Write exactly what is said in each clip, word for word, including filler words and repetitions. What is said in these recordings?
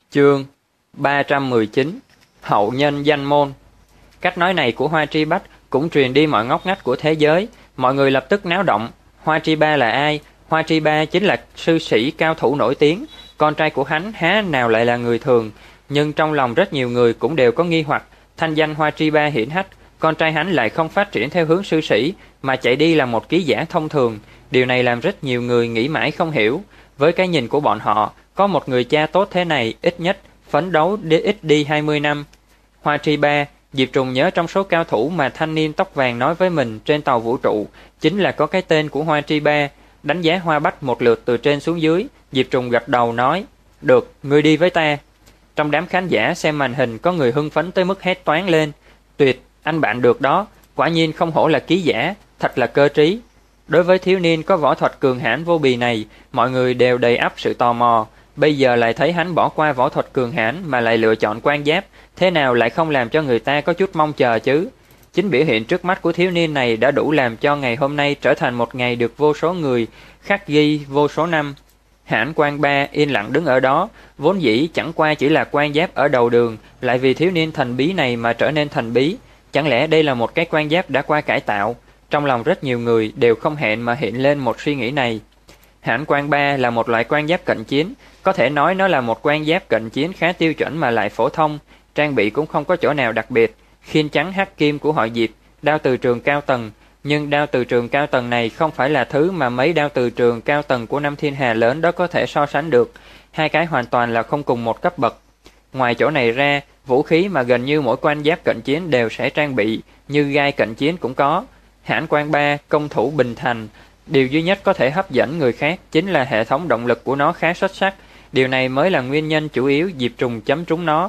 Chương ba trăm mười chín. Hậu nhân danh môn. Cách nói này của Hoa Tri Bách cũng truyền đi mọi ngóc ngách của thế giới, mọi người lập tức náo động. Hoa Tri Ba là ai? Hoa Tri Ba chính là sư sĩ cao thủ nổi tiếng, con trai của hắn há nào lại là người thường. Nhưng trong lòng rất nhiều người cũng đều có nghi hoặc, thanh danh Hoa Tri Ba hiển hách, con trai hắn lại không phát triển theo hướng sư sĩ mà chạy đi làm một ký giả thông thường. Điều này làm rất nhiều người nghĩ mãi không hiểu. Với cái nhìn của bọn họ, có một người cha tốt thế này ít nhất phấn đấu đi ít đi hai mươi năm. Hoa Tri Ba, Diệp Trùng nhớ trong số cao thủ mà thanh niên tóc vàng nói với mình trên tàu vũ trụ, chính là có cái tên của Hoa Tri Ba. Đánh giá Hoa Bách một lượt từ trên xuống dưới, Diệp Trùng gật đầu nói, được, ngươi đi với ta. Trong đám khán giả xem màn hình có người hưng phấn tới mức hét toáng lên, tuyệt, anh bạn được đó, quả nhiên không hổ là ký giả, thật là cơ trí. Đối với thiếu niên có võ thuật cường hãn vô bì này, mọi người đều đầy ắp sự tò mò. Bây giờ lại thấy hắn bỏ qua võ thuật cường hãn mà lại lựa chọn quan giáp, thế nào lại không làm cho người ta có chút mong chờ chứ? Chính biểu hiện trước mắt của thiếu niên này đã đủ làm cho ngày hôm nay trở thành một ngày được vô số người khắc ghi vô số năm. Hãn Quan Ba yên lặng đứng ở đó, vốn dĩ chẳng qua chỉ là quan giáp ở đầu đường, lại vì thiếu niên thần bí này mà trở nên thần bí. Chẳng lẽ đây là một cái quan giáp đã qua cải tạo? Trong lòng rất nhiều người đều không hẹn mà hiện lên một suy nghĩ này. Hãn Quan Ba là một loại quan giáp cận chiến, có thể nói nó là một quan giáp cận chiến khá tiêu chuẩn mà lại phổ thông, trang bị cũng không có chỗ nào đặc biệt. Khiên trắng hắc kim của họ Diệp, đao từ trường cao tầng, nhưng đao từ trường cao tầng này không phải là thứ mà mấy đao từ trường cao tầng của năm thiên hà lớn đó có thể so sánh được, hai cái hoàn toàn là không cùng một cấp bậc. Ngoài chỗ này ra, vũ khí mà gần như mỗi quan giáp cận chiến đều sẽ trang bị, như gai cận chiến cũng có. Hãn Quan Ba công thủ bình thành, điều duy nhất có thể hấp dẫn người khác chính là hệ thống động lực của nó khá xuất sắc, điều này mới là nguyên nhân chủ yếu Diệp Trùng chấm trúng nó.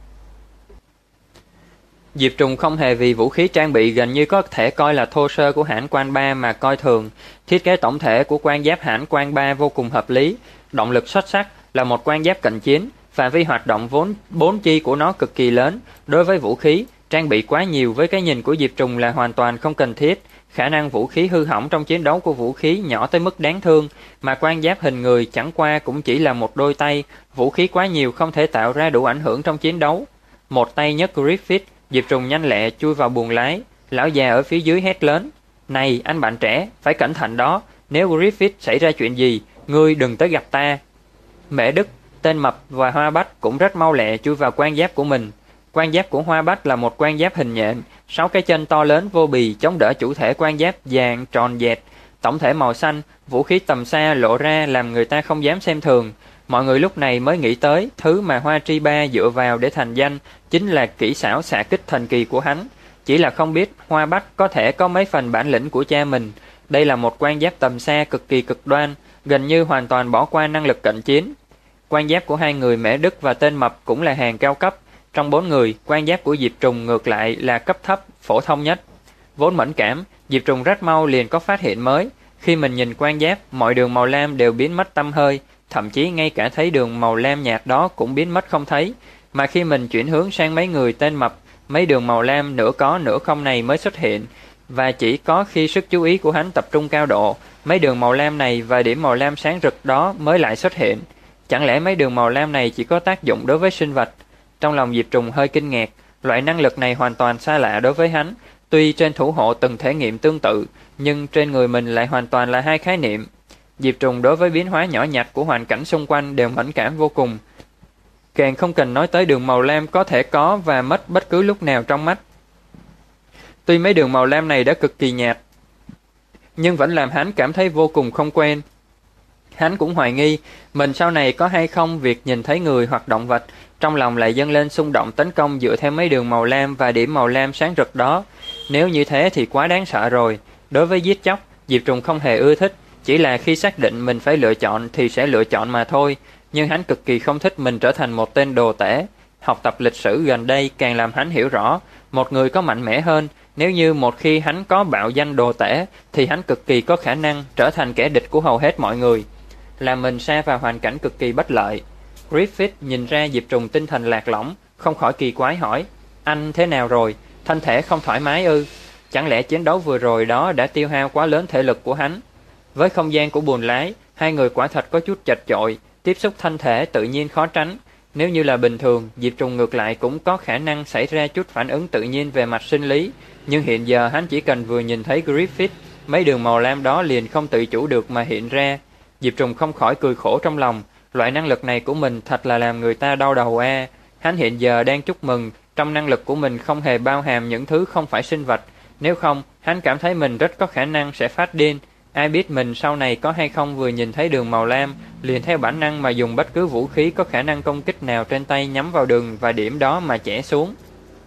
Diệp Trùng không hề vì vũ khí trang bị gần như có thể coi là thô sơ của Hãn Quan Ba mà coi thường. Thiết kế tổng thể của quan giáp Hãn Quan Ba vô cùng hợp lý, động lực xuất sắc, là một quan giáp cận chiến, phạm vi hoạt động vốn bốn chi của nó cực kỳ lớn. Đối với vũ khí, trang bị quá nhiều với cái nhìn của Diệp Trùng là hoàn toàn không cần thiết. Khả năng vũ khí hư hỏng trong chiến đấu của vũ khí nhỏ tới mức đáng thương, mà quan giáp hình người chẳng qua cũng chỉ là một đôi tay, vũ khí quá nhiều không thể tạo ra đủ ảnh hưởng trong chiến đấu. Một tay nhấc Griffith, Diệp Trùng nhanh lẹ chui vào buồng lái, lão già ở phía dưới hét lớn, này anh bạn trẻ, phải cẩn thận đó, nếu Griffith xảy ra chuyện gì, ngươi đừng tới gặp ta. Mễ Đức, tên Mập và Hoa Bách cũng rất mau lẹ chui vào quan giáp của mình. Quan giáp của Hoa Bách là một quan giáp hình nhện, sáu cái chân to lớn vô bì chống đỡ chủ thể quan giáp vàng tròn dẹt, tổng thể màu xanh, vũ khí tầm xa lộ ra làm người ta không dám xem thường. Mọi người lúc này mới nghĩ tới thứ mà Hoa Tri Ba dựa vào để thành danh chính là kỹ xảo xạ kích thần kỳ của hắn, chỉ là không biết Hoa Bách có thể có mấy phần bản lĩnh của cha mình. Đây là một quan giáp tầm xa cực kỳ cực đoan, gần như hoàn toàn bỏ qua năng lực cận chiến. Quan giáp của hai người Mễ Đức và tên Mập cũng là hàng cao cấp. Trong bốn người, quan giáp của Diệp Trùng ngược lại là cấp thấp, phổ thông nhất. Vốn mẫn cảm, Diệp Trùng rất mau liền có phát hiện mới. Khi mình nhìn quan giáp, mọi đường màu lam đều biến mất tăm hơi, thậm chí ngay cả thấy đường màu lam nhạt đó cũng biến mất không thấy. Mà khi mình chuyển hướng sang mấy người tên Mập, mấy đường màu lam nửa có nửa không này mới xuất hiện. Và chỉ có khi sức chú ý của hắn tập trung cao độ, mấy đường màu lam này và điểm màu lam sáng rực đó mới lại xuất hiện. Chẳng lẽ mấy đường màu lam này chỉ có tác dụng đối với sinh vật? Trong lòng Diệp Trùng hơi kinh ngạc, loại năng lực này hoàn toàn xa lạ đối với hắn. Tuy trên thủ hộ từng thể nghiệm tương tự, nhưng trên người mình lại hoàn toàn là hai khái niệm. Diệp Trùng đối với biến hóa nhỏ nhặt của hoàn cảnh xung quanh đều mẫn cảm vô cùng. Càng không cần nói tới đường màu lam có thể có và mất bất cứ lúc nào trong mắt. Tuy mấy đường màu lam này đã cực kỳ nhạt, nhưng vẫn làm hắn cảm thấy vô cùng không quen. Hắn cũng hoài nghi mình sau này có hay không việc nhìn thấy người hoặc động vật, trong lòng lại dâng lên xung động tấn công dựa theo mấy đường màu lam và điểm màu lam sáng rực đó. Nếu như thế thì quá đáng sợ rồi. Đối với giết chóc, Diệp Trùng không hề ưa thích, chỉ là khi xác định mình phải lựa chọn thì sẽ lựa chọn mà thôi. Nhưng hắn cực kỳ không thích mình trở thành một tên đồ tể. Học tập lịch sử gần đây càng làm hắn hiểu rõ, một người có mạnh mẽ hơn, nếu như một khi hắn có bạo danh đồ tể, thì hắn cực kỳ có khả năng trở thành kẻ địch của hầu hết mọi người, làm mình sa vào hoàn cảnh cực kỳ bất lợi. Griffith nhìn ra Diệp Trùng tinh thần lạc lõng, không khỏi kỳ quái hỏi, anh thế nào rồi, thân thể không thoải mái ư? Chẳng lẽ chiến đấu vừa rồi đó đã tiêu hao quá lớn thể lực của hắn? Với không gian của buồng lái, hai người quả thật có chút chật chội, tiếp xúc thân thể tự nhiên khó tránh. Nếu như là bình thường, Diệp Trùng ngược lại cũng có khả năng xảy ra chút phản ứng tự nhiên về mặt sinh lý, nhưng hiện giờ hắn chỉ cần vừa nhìn thấy Griffith, mấy đường màu lam đó liền không tự chủ được mà hiện ra. Diệp Trùng không khỏi cười khổ trong lòng, loại năng lực này của mình thật là làm người ta đau đầu a. Hắn hiện giờ đang chúc mừng trong năng lực của mình không hề bao hàm những thứ không phải sinh vật, nếu không, hắn cảm thấy mình rất có khả năng sẽ phát điên. Ai biết mình sau này có hay không vừa nhìn thấy đường màu lam, liền theo bản năng mà dùng bất cứ vũ khí có khả năng công kích nào trên tay nhắm vào đường và điểm đó mà chẻ xuống.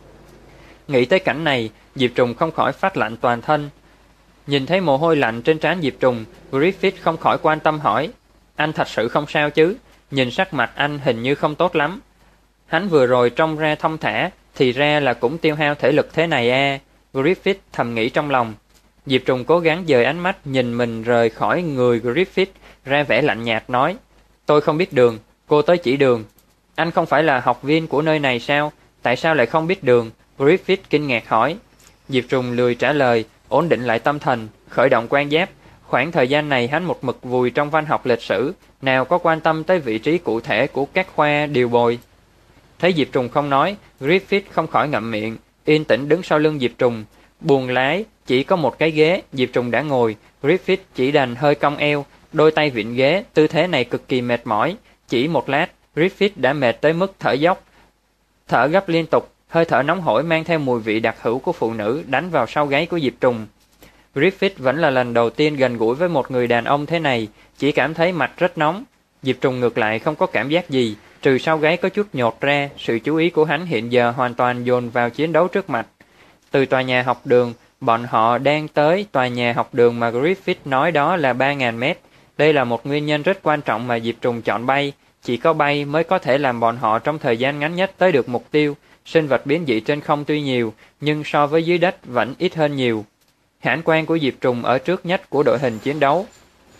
Nghĩ tới cảnh này, Diệp Trùng không khỏi phát lạnh toàn thân. Nhìn thấy mồ hôi lạnh trên trán Diệp Trùng, Griffith không khỏi quan tâm hỏi, anh thật sự không sao chứ? Nhìn sắc mặt anh hình như không tốt lắm. Hắn vừa rồi trông ra thông thả, thì ra là cũng tiêu hao thể lực thế này a. Griffith thầm nghĩ trong lòng. Diệp Trùng cố gắng dời ánh mắt nhìn mình rời khỏi người Griffith, ra vẻ lạnh nhạt nói, tôi không biết đường, cô tới chỉ đường. Anh không phải là học viên của nơi này sao? Tại sao lại không biết đường? Griffith kinh ngạc hỏi. Diệp Trùng lười trả lời, ổn định lại tâm thần, khởi động quan giáp. Khoảng thời gian này hắn một mực vùi trong văn học lịch sử, nào có quan tâm tới vị trí cụ thể của các khoa điều bồi. Thấy Diệp Trùng không nói, Griffith không khỏi ngậm miệng, yên tĩnh đứng sau lưng Diệp Trùng. Buồng lái chỉ có một cái ghế, Diệp Trùng đã ngồi, Griffith chỉ đành hơi cong eo, đôi tay vịn ghế, tư thế này cực kỳ mệt mỏi. Chỉ một lát, Griffith đã mệt tới mức thở dốc, thở gấp liên tục, hơi thở nóng hổi mang theo mùi vị đặc hữu của phụ nữ đánh vào sau gáy của Diệp Trùng. Griffith vẫn là lần đầu tiên gần gũi với một người đàn ông thế này, chỉ cảm thấy mặt rất nóng. Diệp Trùng ngược lại không có cảm giác gì, trừ sau gáy có chút nhột ra, sự chú ý của hắn hiện giờ hoàn toàn dồn vào chiến đấu trước mặt. Từ tòa nhà học đường, bọn họ đang tới tòa nhà học đường mà Griffith nói đó là ba nghìn mét. Đây là một nguyên nhân rất quan trọng mà Diệp Trùng chọn bay. Chỉ có bay mới có thể làm bọn họ trong thời gian ngắn nhất tới được mục tiêu. Sinh vật biến dị trên không tuy nhiều, nhưng so với dưới đất vẫn ít hơn nhiều. Hãn quan của Diệp Trùng ở trước nhất của đội hình chiến đấu.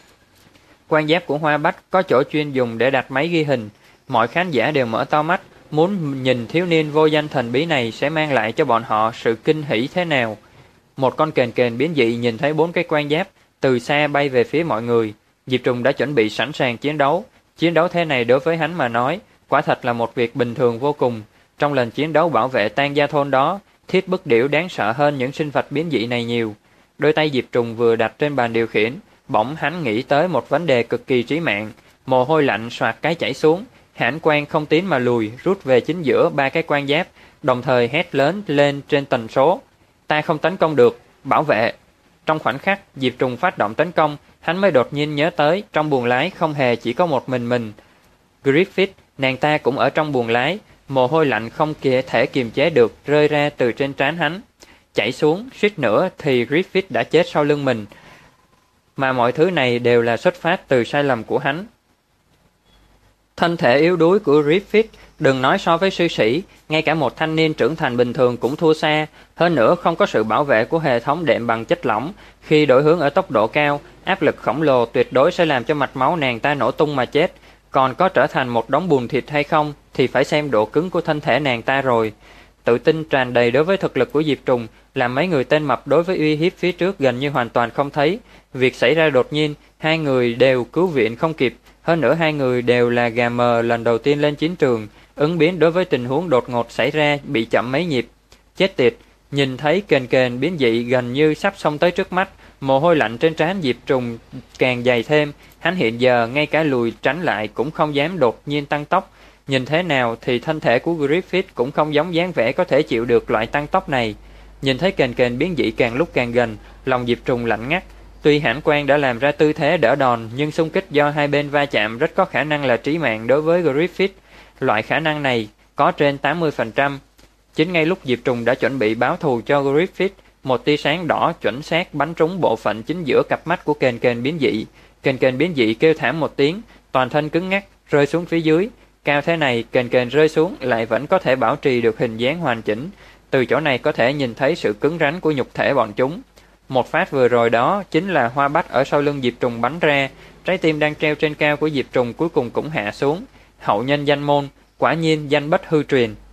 Quan giáp của Hoa Bách có chỗ chuyên dùng để đặt máy ghi hình. Mọi khán giả đều mở to mắt, muốn nhìn thiếu niên vô danh thần bí này sẽ mang lại cho bọn họ sự kinh hỉ thế nào. Một con kền kền biến dị nhìn thấy bốn cái quan giáp, từ xa bay về phía mọi người. Diệp Trùng đã chuẩn bị sẵn sàng chiến đấu. Chiến đấu thế này đối với hắn mà nói, quả thật là một việc bình thường vô cùng. Trong lần chiến đấu bảo vệ Tang Gia Thôn đó, Thiết Bức Điểu đáng sợ hơn những sinh vật biến dị này nhiều. Đôi tay Diệp Trùng vừa đặt trên bàn điều khiển, bỗng hắn nghĩ tới một vấn đề cực kỳ trí mạng. Mồ hôi lạnh soạt cái chảy xuống, Hãn quan không tiến mà lùi, rút về chính giữa ba cái quan giáp, đồng thời hét lớn lên trên tần số. Ta không tấn công được, bảo vệ. Trong khoảnh khắc, Diệp Trùng phát động tấn công, hắn mới đột nhiên nhớ tới, trong buồng lái không hề chỉ có một mình mình. Griffith, nàng ta cũng ở trong buồng lái, mồ hôi lạnh không thể kiềm chế được, rơi ra từ trên trán hắn. Chảy xuống, suýt nữa thì Griffith đã chết sau lưng mình. Mà mọi thứ này đều là xuất phát từ sai lầm của hắn. Thân thể yếu đuối của Griffith, đừng nói so với sư sĩ, ngay cả một thanh niên trưởng thành bình thường cũng thua xa. Hơn nữa không có sự bảo vệ của hệ thống đệm bằng chất lỏng. Khi đổi hướng ở tốc độ cao, áp lực khổng lồ tuyệt đối sẽ làm cho mạch máu nàng ta nổ tung mà chết. Còn có trở thành một đống bùn thịt hay không thì phải xem độ cứng của thân thể nàng ta rồi. Tự tin tràn đầy đối với thực lực của Diệp Trùng làm mấy người tên mập đối với uy hiếp phía trước gần như hoàn toàn không thấy. Việc xảy ra đột nhiên, hai người đều cứu viện không kịp. Hơn nữa hai người đều là gà mờ lần đầu tiên lên chiến trường, ứng biến đối với tình huống đột ngột xảy ra bị chậm mấy nhịp. Chết tiệt, nhìn thấy kền kền biến dị gần như sắp xông tới trước mắt, mồ hôi lạnh trên trán Diệp Trùng càng dày thêm. Hắn hiện giờ ngay cả lùi tránh lại cũng không dám đột nhiên tăng tốc. Nhìn thế nào thì thân thể của Griffith cũng không giống dáng vẻ có thể chịu được loại tăng tốc này. Nhìn thấy kền kền biến dị càng lúc càng gần, lòng Diệp Trùng lạnh ngắt. Tuy Hãn quan đã làm ra tư thế đỡ đòn, nhưng xung kích do hai bên va chạm rất có khả năng là trí mạng đối với Griffith. Loại khả năng này có trên tám mươi phần trăm. Chính ngay lúc Diệp Trùng đã chuẩn bị báo thù cho Griffith, một tia sáng đỏ chuẩn xác bắn trúng bộ phận chính giữa cặp mắt của kền kền biến dị. Kền kền biến dị kêu thảm một tiếng, toàn thân cứng ngắc, rơi xuống phía dưới. Cao thế này, kền kền rơi xuống lại vẫn có thể bảo trì được hình dáng hoàn chỉnh. Từ chỗ này có thể nhìn thấy sự cứng rắn của nhục thể bọn chúng. Một phát vừa rồi đó chính là Hoa Bách ở sau lưng Diệp Trùng bắn ra. Trái tim đang treo trên cao của Diệp Trùng cuối cùng cũng hạ xuống. Hậu nhân danh môn, quả nhiên danh bất hư truyền.